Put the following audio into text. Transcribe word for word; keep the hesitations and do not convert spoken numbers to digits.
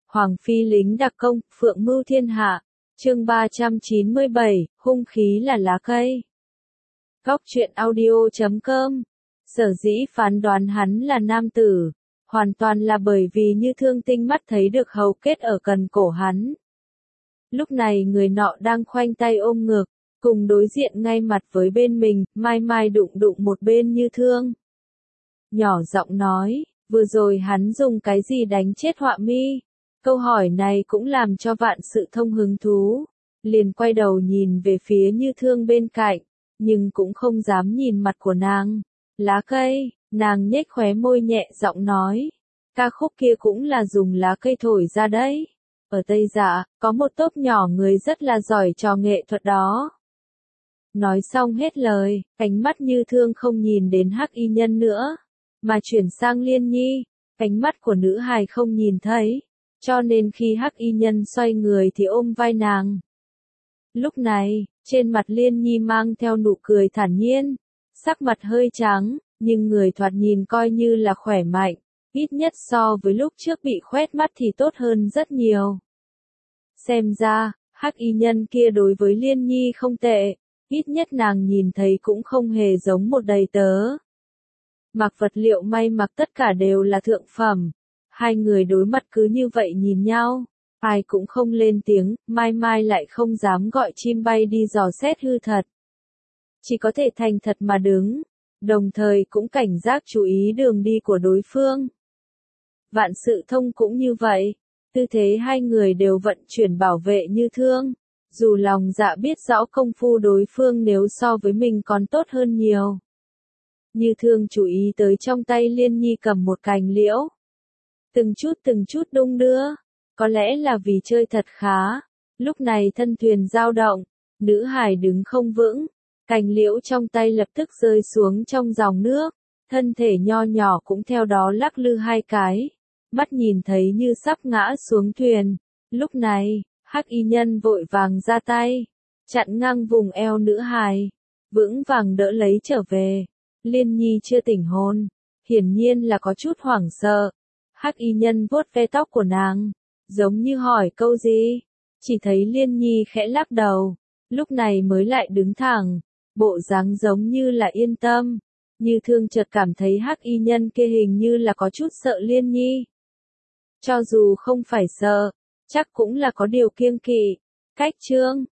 Hoàng phi lính đặc công, phượng mưu thiên hạ. Chương ba trăm chín mươi bảy, hung khí là lá cây. Góc truyện audio chấm com. Sở dĩ phán đoán hắn là nam tử, hoàn toàn là bởi vì Như Thương tinh mắt thấy được hầu kết ở cần cổ hắn. Lúc này người nọ đang khoanh tay ôm ngực, cùng đối diện ngay mặt với bên mình, mai mai đụng đụng một bên Như Thương. Nhỏ giọng nói, vừa rồi hắn dùng cái gì đánh chết Họa Mi? Câu hỏi này cũng làm cho Vạn Sự Thông hứng thú, liền quay đầu nhìn về phía Như Thương bên cạnh, nhưng cũng không dám nhìn mặt của nàng. Lá cây, nàng nhếch khóe môi nhẹ giọng nói, ca khúc kia cũng là dùng lá cây thổi ra đấy. Ở Tây Dạ, có một tốp nhỏ người rất là giỏi trò nghệ thuật đó. Nói xong hết lời, ánh mắt Như Thương không nhìn đến Hắc Y Nhân nữa, mà chuyển sang Liên Nhi, ánh mắt của nữ hài không nhìn thấy, cho nên khi Hắc Y Nhân xoay người thì ôm vai nàng. Lúc này, trên mặt Liên Nhi mang theo nụ cười thản nhiên, sắc mặt hơi trắng, nhưng người thoạt nhìn coi như là khỏe mạnh, ít nhất so với lúc trước bị khoét mắt thì tốt hơn rất nhiều. Xem ra, Hắc Y Nhân kia đối với Liên Nhi không tệ, ít nhất nàng nhìn thấy cũng không hề giống một đầy tớ. Mặc vật liệu may mặc tất cả đều là thượng phẩm. Hai người đối mặt cứ như vậy nhìn nhau, ai cũng không lên tiếng, Mai Mai lại không dám gọi chim bay đi dò xét hư thật. Chỉ có thể thành thật mà đứng, đồng thời cũng cảnh giác chú ý đường đi của đối phương. Vạn Sự Thông cũng như vậy, tư thế hai người đều vận chuyển bảo vệ Như Thương, dù lòng dạ biết rõ công phu đối phương nếu so với mình còn tốt hơn nhiều. Như Thương chú ý tới trong tay Liên Nhi cầm một cành liễu. Từng chút từng chút đung đưa, có lẽ là vì chơi thật khá, lúc này thân thuyền dao động, nữ hải đứng không vững, cành liễu trong tay lập tức rơi xuống trong dòng nước, thân thể nho nhỏ cũng theo đó lắc lư hai cái, mắt nhìn thấy như sắp ngã xuống thuyền. Lúc này, Hắc Y Nhân vội vàng ra tay, chặn ngang vùng eo nữ hài, vững vàng đỡ lấy trở về. Liên Nhi chưa tỉnh hồn, hiển nhiên là có chút hoảng sợ. Hắc Y Nhân vuốt ve tóc của nàng, giống như hỏi câu gì, chỉ thấy Liên Nhi khẽ lắc đầu, lúc này mới lại đứng thẳng, bộ dáng giống như là yên tâm. Như Thương chợt cảm thấy Hắc Y Nhân kia hình như là có chút sợ Liên Nhi. Cho dù không phải sợ, chắc cũng là có điều kiêng kỵ. Cách chương